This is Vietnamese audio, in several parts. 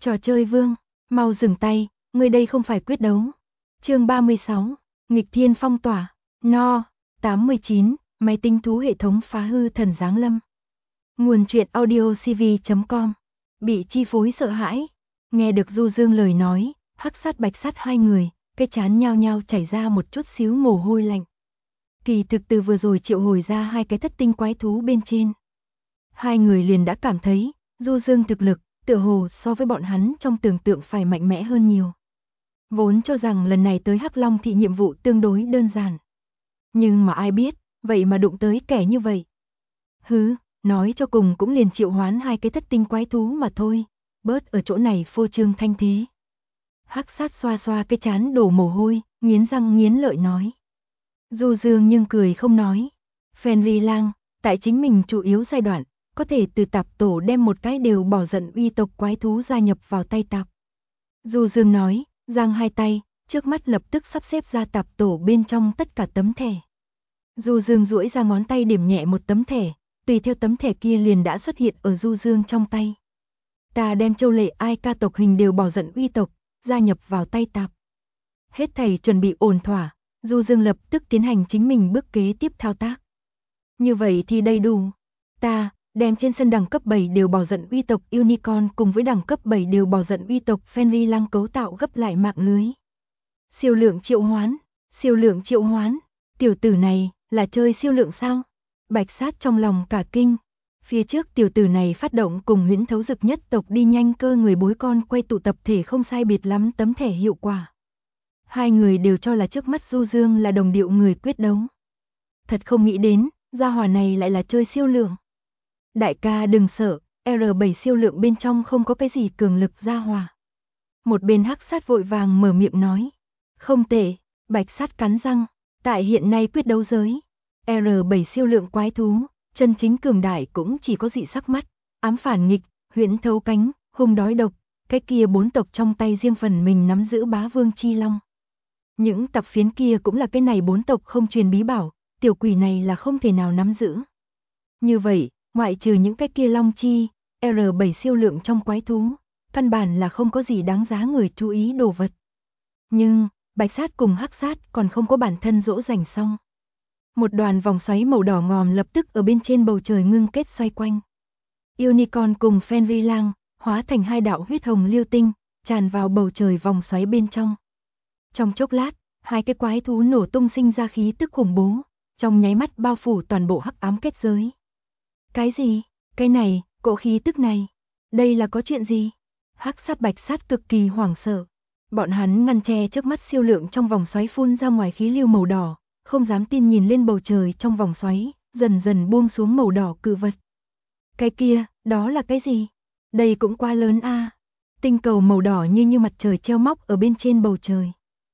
Trò chơi vương, mau dừng tay, người đây không phải quyết đấu. Chương 36, nghịch thiên phong tỏa, no, 89, máy tính thú hệ thống phá hư thần giáng lâm. Nguồn truyện audio cv.com, bị chi phối sợ hãi, nghe được Du Dương lời nói, hắc sát bạch sát hai người, cái trán nhao nhao chảy ra một chút xíu mồ hôi lạnh. Kỳ thực từ vừa rồi triệu hồi ra hai cái thất tinh quái thú bên trên. Hai người liền đã cảm thấy, Du Dương thực lực, tựa hồ so với bọn hắn trong tưởng tượng phải mạnh mẽ hơn nhiều. Vốn cho rằng lần này tới Hắc Long thị nhiệm vụ tương đối đơn giản. Nhưng mà ai biết, vậy mà đụng tới kẻ như vậy. Hứ, nói cho cùng cũng liền triệu hoán hai cái thất tinh quái thú mà thôi, bớt ở chỗ này phô trương thanh thế. Hắc sát xoa xoa cái trán đổ mồ hôi, nghiến răng nghiến lợi nói. Du Dương nhưng cười không nói. Fenrir Lang, tại chính mình chủ yếu giai đoạn, có thể từ tạp tổ đem một cái đều bỏ giận uy tộc quái thú gia nhập vào tay tạp. Du Dương nói, giang hai tay, trước mắt lập tức sắp xếp ra tạp tổ bên trong tất cả tấm thẻ. Du Dương duỗi ra ngón tay điểm nhẹ một tấm thẻ, tùy theo tấm thẻ kia liền đã xuất hiện ở Du Dương trong tay. Ta đem châu lệ ai ca tộc hình đều bỏ giận uy tộc, gia nhập vào tay tạp. Hết thảy chuẩn bị ổn thỏa, Du Dương lập tức tiến hành chính mình bước kế tiếp thao tác. Như vậy thì đầy đủ. Ta đem trên sân đẳng cấp 7 đều bỏ giận uy tộc Unicorn cùng với đẳng cấp 7 đều bỏ giận uy tộc Fenrir Lang cấu tạo gấp lại mạng lưới. Siêu lượng triệu hoán, tiểu tử này là chơi siêu lượng sao? Bạch sát trong lòng cả kinh. Phía trước tiểu tử này phát động cùng Huyễn Thấu Dực nhất tộc đi nhanh cơ người bối con quay tụ tập thể không sai biệt lắm tấm thẻ hiệu quả. Hai người đều cho là trước mắt Du Dương là đồng điệu người quyết đấu. Thật không nghĩ đến, gia hỏa này lại là chơi siêu lượng. Đại ca đừng sợ, R7 siêu lượng bên trong không có cái gì cường lực gia hỏa. Một bên hắc sát vội vàng mở miệng nói. Không tệ, bạch sát cắn răng, tại hiện nay quyết đấu giới. R7 siêu lượng quái thú, chân chính cường đại cũng chỉ có dị sắc mắt, ám phản nghịch, huyễn thấu cánh, hung đói độc, cái kia bốn tộc trong tay riêng phần mình nắm giữ bá vương chi long. Những tập phiến kia cũng là cái này bốn tộc không truyền bí bảo, tiểu quỷ này là không thể nào nắm giữ. Như vậy, ngoại trừ những cái kia long chi, R7 siêu lượng trong quái thú, căn bản là không có gì đáng giá người chú ý đồ vật. Nhưng, bạch sát cùng hắc sát còn không có bản thân dỗ dành xong. Một đoàn vòng xoáy màu đỏ ngòm lập tức ở bên trên bầu trời ngưng kết xoay quanh. Unicorn cùng Fenrir Lang hóa thành hai đạo huyết hồng liêu tinh, tràn vào bầu trời vòng xoáy bên trong. Trong chốc lát, hai cái quái thú nổ tung sinh ra khí tức khủng bố, trong nháy mắt bao phủ toàn bộ hắc ám kết giới. Cái gì? Cái này, cỗ khí tức này, đây là có chuyện gì? Hắc sát bạch sát cực kỳ hoảng sợ. Bọn hắn ngăn che trước mắt siêu lượng trong vòng xoáy phun ra ngoài khí lưu màu đỏ, không dám tin nhìn lên bầu trời trong vòng xoáy, dần dần buông xuống màu đỏ cự vật. Cái kia, đó là cái gì? Đây cũng quá lớn a. Tinh cầu màu đỏ như mặt trời treo móc ở bên trên bầu trời.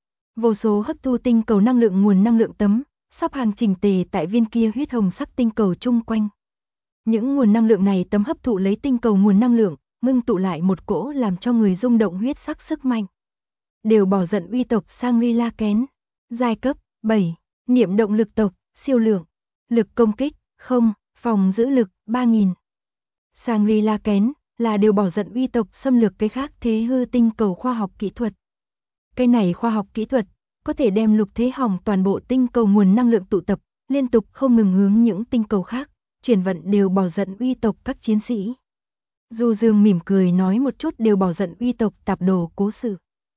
Vô số hấp thu tinh cầu năng lượng nguồn năng lượng tấm, sắp hàng chỉnh tề tại viên kia huyết hồng sắc tinh cầu chung quanh. Những nguồn năng lượng này tấm hấp thụ lấy tinh cầu nguồn năng lượng, ngưng tụ lại một cỗ làm cho người rung động huyết sắc sức mạnh. Đều bỏ giận uy tộc Shangri-La kén, giai cấp 7, niệm động lực tộc, siêu lượng, lực công kích, 0, phòng giữ lực, 3000. Shangri-La kén là đều bỏ giận uy tộc xâm lược cái khác thế hư tinh cầu khoa học kỹ thuật. Cái này khoa học kỹ thuật, có thể đem lục thế hỏng toàn bộ tinh cầu nguồn năng lượng tụ tập, liên tục không ngừng hướng những tinh cầu khác, chuyển vận đều bỏ giận uy tộc các chiến sĩ. Du Dương mỉm cười nói một chút đều bỏ giận uy tộc tạp đồ cố sự.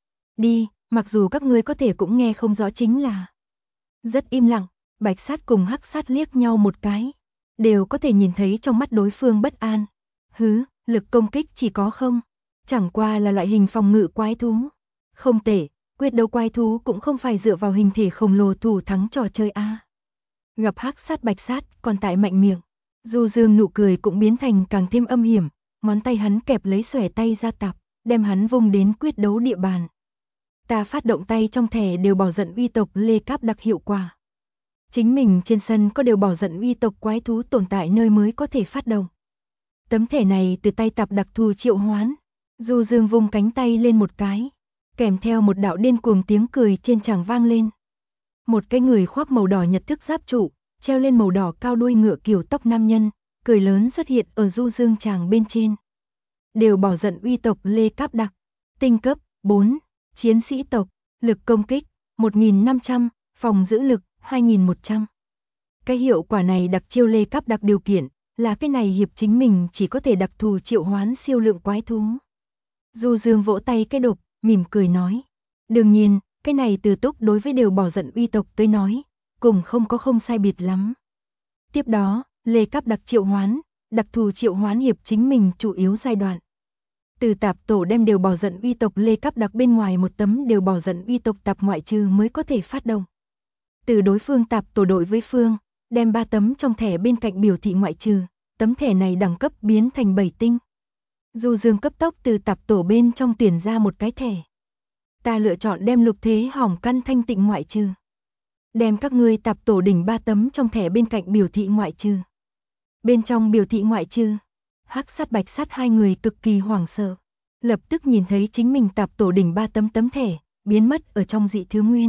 Đi, mặc dù các ngươi có thể cũng nghe không rõ chính là. Rất im lặng, bạch sát cùng hắc sát liếc nhau một cái. Đều có thể nhìn thấy trong mắt đối phương bất an. Hứ, lực công kích chỉ có không. Chẳng qua là loại hình phòng ngự quái thú. Không tệ, quyết đấu quái thú cũng không phải dựa vào hình thể khổng lồ thủ thắng trò chơi a. Gặp hắc sát bạch sát còn tại mạnh miệng. Du Dương nụ cười cũng biến thành càng thêm âm hiểm. Ngón tay hắn kẹp lấy xòe tay ra tạp, đem hắn vung đến quyết đấu địa bàn. Ta phát động tay trong thẻ đều bỏ giận uy tộc lê cáp đặc hiệu quả. Chính mình trên sân có đều bỏ giận uy tộc quái thú tồn tại nơi mới có thể phát động. Tấm thẻ này từ tay tạp đặc thù triệu hoán. Du Dương vung cánh tay lên một cái, kèm theo một đạo điên cuồng tiếng cười trên tràng vang lên. Một cái người khoác màu đỏ nhật thức giáp trụ, treo lên màu đỏ cao đuôi ngựa kiểu tóc nam nhân, cười lớn xuất hiện ở Du Dương tràng bên trên. đều bỏ giận uy tộc Lê Cáp Đặc. Tinh cấp 4, chiến sĩ tộc, lực công kích 1500, phòng giữ lực 2100. Cái hiệu quả này đặc chiêu Lê Cáp Đặc điều kiện là cái này hiệp chính mình chỉ có thể đặc thù triệu hoán siêu lượng quái thú. Du Dương vỗ tay cái đột, mỉm cười nói. Đương nhiên, cái này từ túc đối với đều bỏ giận uy tộc tới nói, cùng không sai biệt lắm. Tiếp đó, Lê Cáp Đặc triệu hoán, đặc thù triệu hoán hiệp chính mình chủ yếu giai đoạn. Từ tạp tổ đem đều bỏ giận uy tộc Lê Cáp Đặc bên ngoài một tấm đều bỏ giận uy tộc tạp ngoại trừ mới có thể phát động. Từ đối phương tạp tổ đội với phương, đem 3 tấm trong thẻ bên cạnh biểu thị ngoại trừ, tấm thẻ này đẳng cấp biến thành 7 tinh. Du Dương cấp tốc từ tạp tổ bên trong tuyển ra một cái thẻ. Ta lựa chọn đem lục thế hỏng căn thanh tịnh ngoại trừ. Đem các ngươi tạp tổ đỉnh 3 tấm trong thẻ bên cạnh biểu thị ngoại trừ. Bên trong biểu thị ngoại trừ, Hắc Sát Bạch Sát hai người cực kỳ hoảng sợ, lập tức nhìn thấy chính mình tạp tổ đỉnh 3 tấm thẻ, biến mất ở trong dị thứ nguyên.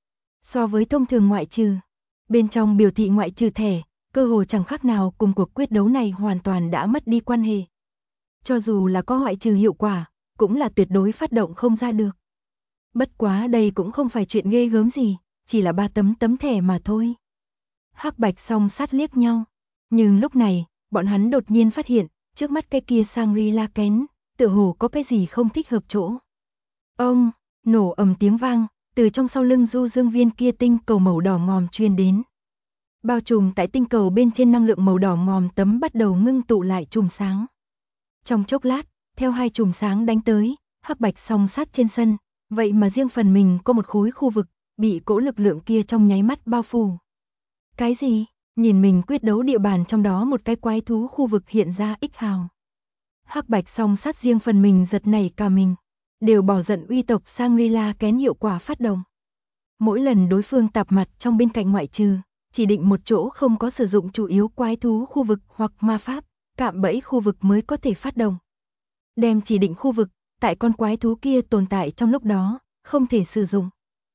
So với thông thường ngoại trừ, bên trong biểu thị ngoại trừ thẻ, cơ hồ chẳng khác nào cùng cuộc quyết đấu này hoàn toàn đã mất đi quan hệ. Cho dù là có ngoại trừ hiệu quả, cũng là tuyệt đối phát động không ra được. Bất quá đây cũng không phải chuyện ghê gớm gì, chỉ là 3 tấm thẻ mà thôi. Hắc Bạch song sát liếc nhau, nhưng lúc này, bọn hắn đột nhiên phát hiện, trước mắt cái kia Shangri-La kén, tựa hồ có cái gì không thích hợp chỗ. Ông, nổ ầm tiếng vang, từ trong sau lưng Du Dương viên kia tinh cầu màu đỏ ngòm truyền đến. Bao trùm tại tinh cầu bên trên năng lượng màu đỏ ngòm tấm bắt đầu ngưng tụ lại chùm sáng. Trong chốc lát, theo hai chùm sáng đánh tới, Hắc Bạch song sát trên sân, vậy mà riêng phần mình có một khối khu vực, bị cỗ lực lượng kia trong nháy mắt bao phủ. Cái gì? Nhìn mình quyết đấu địa bàn trong đó một cái quái thú khu vực hiện ra ích hào. Hắc Bạch song sát riêng phần mình giật nảy cả mình, đều bỏ giận uy tộc Shangri-La kén hiệu quả phát động. Mỗi lần đối phương tạp mặt trong bên cạnh ngoại trừ, chỉ định một chỗ không có sử dụng chủ yếu quái thú khu vực hoặc ma pháp, cạm bẫy khu vực mới có thể phát động. Đem chỉ định khu vực, tại con quái thú kia tồn tại trong lúc đó, không thể sử dụng.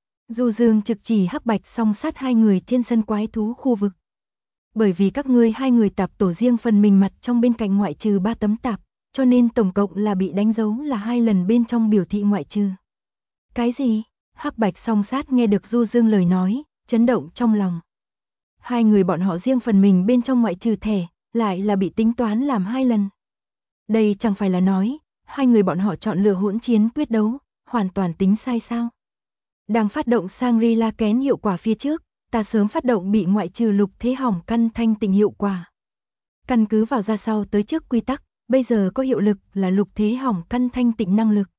Du Dương trực chỉ Hắc Bạch song sát hai người trên sân quái thú khu vực. Bởi vì các ngươi hai người tạp tổ riêng phần mình mặt trong bên cạnh ngoại trừ 3 tấm tạp, cho nên tổng cộng là bị đánh dấu là 2 lần bên trong biểu thị ngoại trừ. Cái gì? Hắc Bạch song sát nghe được Du Dương lời nói, chấn động trong lòng. Hai người bọn họ riêng phần mình bên trong ngoại trừ thẻ, lại là bị tính toán làm 2 lần. Đây chẳng phải là nói, hai người bọn họ chọn lựa hỗn chiến quyết đấu, hoàn toàn tính sai sao? Đang phát động Shangri-La kén hiệu quả phía trước, ta sớm phát động bị ngoại trừ lục thế hỏng căn thanh tịnh hiệu quả. Căn cứ vào ra sau tới trước quy tắc, bây giờ có hiệu lực là lục thế hỏng căn thanh tịnh năng lực.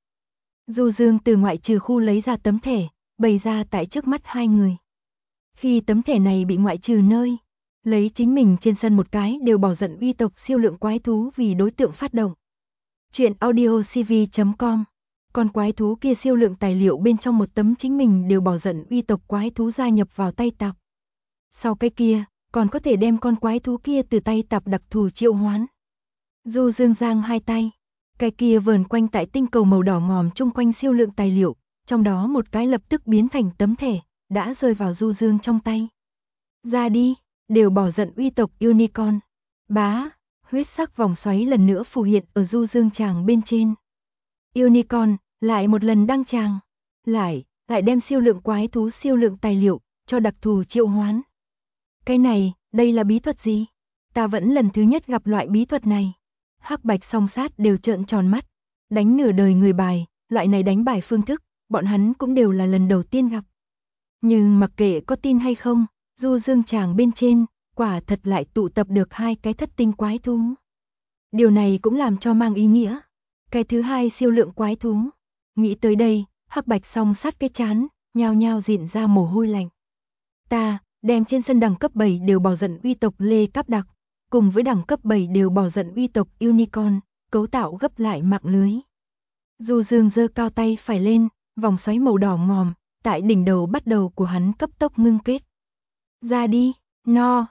Du Dương từ ngoại trừ khu lấy ra tấm thẻ, bày ra tại trước mắt hai người. Khi tấm thẻ này bị ngoại trừ nơi, lấy chính mình trên sân một cái đều bỏ giận uy tộc siêu lượng quái thú vì đối tượng phát động. Chuyện audiocv.com. Con quái thú kia siêu lượng tài liệu bên trong một tấm chính mình đều bỏ giận uy tộc quái thú gia nhập vào tay tạp. Sau cái kia, còn có thể đem con quái thú kia từ tay tạp đặc thù triệu hoán. Du Dương giang hai tay, cái kia vờn quanh tại tinh cầu màu đỏ ngòm chung quanh siêu lượng tài liệu, trong đó một cái lập tức biến thành tấm thẻ, đã rơi vào Du Dương trong tay. Ra đi, đều bỏ giận uy tộc Unicorn. Bá, huyết sắc vòng xoáy lần nữa phù hiện ở Du Dương tràng bên trên. Unicorn, lại một lần đăng tràng, lại đem siêu lượng quái thú siêu lượng tài liệu, cho đặc thù triệu hoán. Cái này, đây là bí thuật gì? Ta vẫn lần thứ nhất gặp loại bí thuật này. Hắc Bạch song sát đều trợn tròn mắt, đánh nửa đời người bài, loại này đánh bài phương thức, bọn hắn cũng đều là lần đầu tiên gặp. Nhưng mặc kệ có tin hay không, Du Dương tràng bên trên, quả thật lại tụ tập được 2 cái thất tinh quái thú. Điều này cũng làm cho mang ý nghĩa. Cái thứ hai siêu lượng quái thú. Nghĩ tới đây, Hắc Bạch song sát cái chán, nhao nhao dịn ra mồ hôi lạnh. Ta, đem trên sân đẳng cấp 7 đều bỏ giận uy tộc Lê Cáp Đặc, cùng với đẳng cấp 7 đều bỏ giận uy tộc Unicorn, cấu tạo gấp lại mạng lưới. Du Dương giơ cao tay phải lên, vòng xoáy màu đỏ ngòm, tại đỉnh đầu bắt đầu của hắn cấp tốc ngưng kết. Ra đi, no,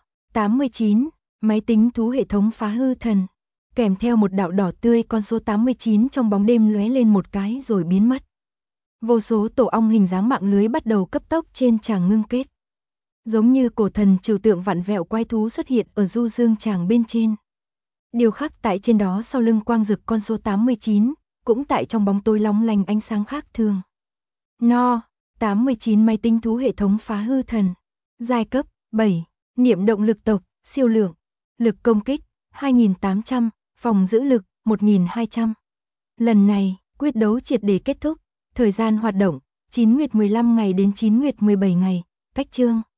89, máy tính thú hệ thống phá hư thần. Kèm theo một đạo đỏ tươi con số 89 trong bóng đêm lóe lên một cái rồi biến mất. Vô số tổ ong hình dáng mạng lưới bắt đầu cấp tốc trên tràng ngưng kết. Giống như cổ thần trừu tượng vặn vẹo quái thú xuất hiện ở Du Dương tràng bên trên. Điều khắc tại trên đó sau lưng quang dực con số 89, cũng tại trong bóng tối lóng lánh ánh sáng khác thường. No, 89 máy tinh thú hệ thống phá hư thần. Giai cấp, 7, niệm động lực tộc, siêu lượng. Lực công kích, 2800, phòng giữ lực, 1200. Lần này, quyết đấu triệt để kết thúc. Thời gian hoạt động, 9 nguyệt 15 ngày đến 9 nguyệt 17 ngày. Cách chương